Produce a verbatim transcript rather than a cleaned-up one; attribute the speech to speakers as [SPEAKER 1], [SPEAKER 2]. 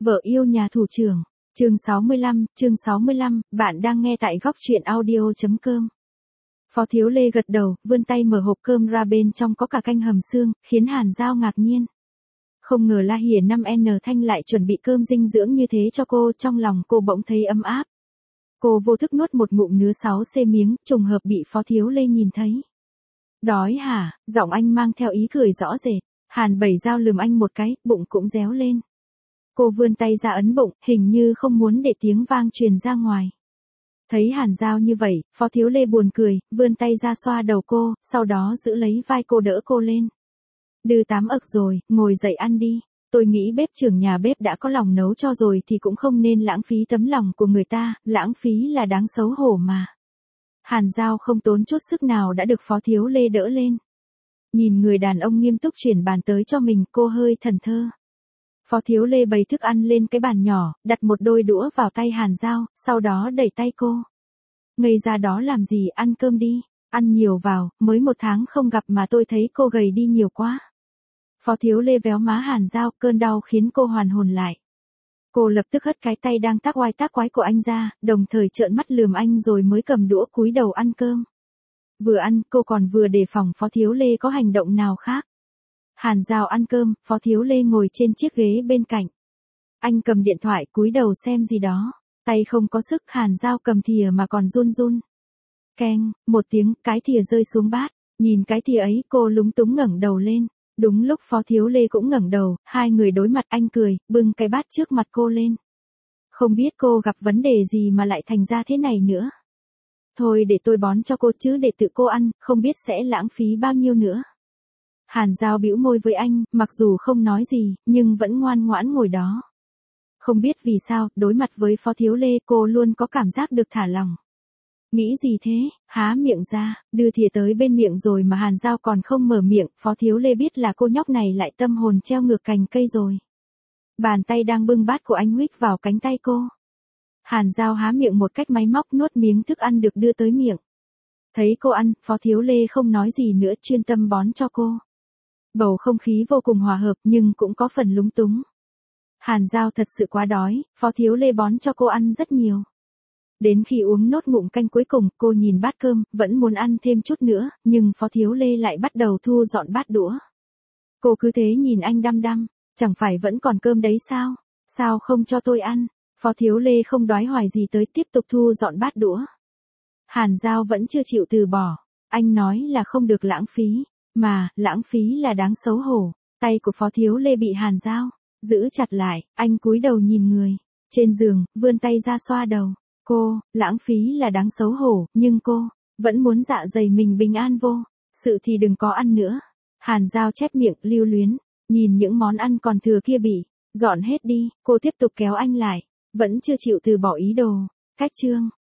[SPEAKER 1] Vợ yêu nhà thủ trưởng. Chương sáu mươi lăm, chương sáu mươi lăm, bạn đang nghe tại góc truyện audio.com. Phó Thiếu Lê gật đầu, vươn tay mở hộp cơm ra, bên trong có cả canh hầm xương, khiến Hàn Giao ngạc nhiên. Không ngờ La Hỉa năm N Thanh lại chuẩn bị cơm dinh dưỡng như thế cho cô, trong lòng cô bỗng thấy ấm áp. Cô vô thức nuốt một ngụm nứa sáu xê miếng, trùng hợp bị Phó Thiếu Lê nhìn thấy. Đói hả? Giọng anh mang theo ý cười rõ rệt. Hàn Bảy Giao lườm anh một cái, bụng cũng réo lên. Cô vươn tay ra ấn bụng, hình như không muốn để tiếng vang truyền ra ngoài. Thấy Hàn Giao như vậy, Phó Thiếu Lê buồn cười, vươn tay ra xoa đầu cô, sau đó giữ lấy vai cô đỡ cô lên. Đừ tám ức rồi, ngồi dậy ăn đi. Tôi nghĩ bếp trưởng nhà bếp đã có lòng nấu cho rồi thì cũng không nên lãng phí tấm lòng của người ta, lãng phí là đáng xấu hổ mà. Hàn Giao không tốn chút sức nào đã được Phó Thiếu Lê đỡ lên. Nhìn người đàn ông nghiêm túc chuyển bàn tới cho mình, cô hơi thẫn thờ. Phó Thiếu Lê bày thức ăn lên cái bàn nhỏ, đặt một đôi đũa vào tay Hàn Giao, sau đó đẩy tay cô. Ngây ra đó làm gì, ăn cơm đi, ăn nhiều vào, mới một tháng không gặp mà tôi thấy cô gầy đi nhiều quá. Phó Thiếu Lê véo má Hàn Giao, cơn đau khiến cô hoàn hồn lại. Cô lập tức hất cái tay đang tác oai tác quái của anh ra, đồng thời trợn mắt lườm anh rồi mới cầm đũa cúi đầu ăn cơm. Vừa ăn, cô còn vừa đề phòng Phó Thiếu Lê có hành động nào khác. Hàn Giao ăn cơm, Phó Thiếu Lê ngồi trên chiếc ghế bên cạnh. Anh cầm điện thoại cúi đầu xem gì đó. Tay không có sức, Hàn Giao cầm thìa mà còn run run. Keng, một tiếng, cái thìa rơi xuống bát. Nhìn cái thìa ấy, cô lúng túng ngẩng đầu lên. Đúng lúc Phó Thiếu Lê cũng ngẩng đầu, hai người đối mặt, anh cười, bưng cái bát trước mặt cô lên. Không biết cô gặp vấn đề gì mà lại thành ra thế này nữa. Thôi để tôi bón cho cô chứ để tự cô ăn, không biết sẽ lãng phí bao nhiêu nữa. Hàn Giao bĩu môi với anh, mặc dù không nói gì, nhưng vẫn ngoan ngoãn ngồi đó. Không biết vì sao, đối mặt với Phó Thiếu Lê, cô luôn có cảm giác được thả lỏng. Nghĩ gì thế, há miệng ra, đưa thìa tới bên miệng rồi mà Hàn Giao còn không mở miệng, Phó Thiếu Lê biết là cô nhóc này lại tâm hồn treo ngược cành cây rồi. Bàn tay đang bưng bát của anh huých vào cánh tay cô. Hàn Giao há miệng một cách máy móc nuốt miếng thức ăn được đưa tới miệng. Thấy cô ăn, Phó Thiếu Lê không nói gì nữa, chuyên tâm bón cho cô. Bầu không khí vô cùng hòa hợp nhưng cũng có phần lúng túng. Hàn Giao thật sự quá đói, Phó Thiếu Lê bón cho cô ăn rất nhiều. Đến khi uống nốt ngụm canh cuối cùng, cô nhìn bát cơm, vẫn muốn ăn thêm chút nữa, nhưng Phó Thiếu Lê lại bắt đầu thu dọn bát đũa. Cô cứ thế nhìn anh đăm đăm, chẳng phải vẫn còn cơm đấy sao? Sao không cho tôi ăn? Phó Thiếu Lê không đói hoài gì tới, tiếp tục thu dọn bát đũa. Hàn Giao vẫn chưa chịu từ bỏ, anh nói là không được lãng phí, mà, lãng phí là đáng xấu hổ. Tay của Phó Thiếu Lê bị Hàn Giao giữ chặt lại, anh cúi đầu nhìn người trên giường, vươn tay ra xoa đầu. Cô, lãng phí là đáng xấu hổ, nhưng cô vẫn muốn dạ dày mình bình an vô sự thì đừng có ăn nữa. Hàn Giao chép miệng, lưu luyến, nhìn những món ăn còn thừa kia bị dọn hết đi, cô tiếp tục kéo anh lại, vẫn chưa chịu từ bỏ ý đồ. Cách chương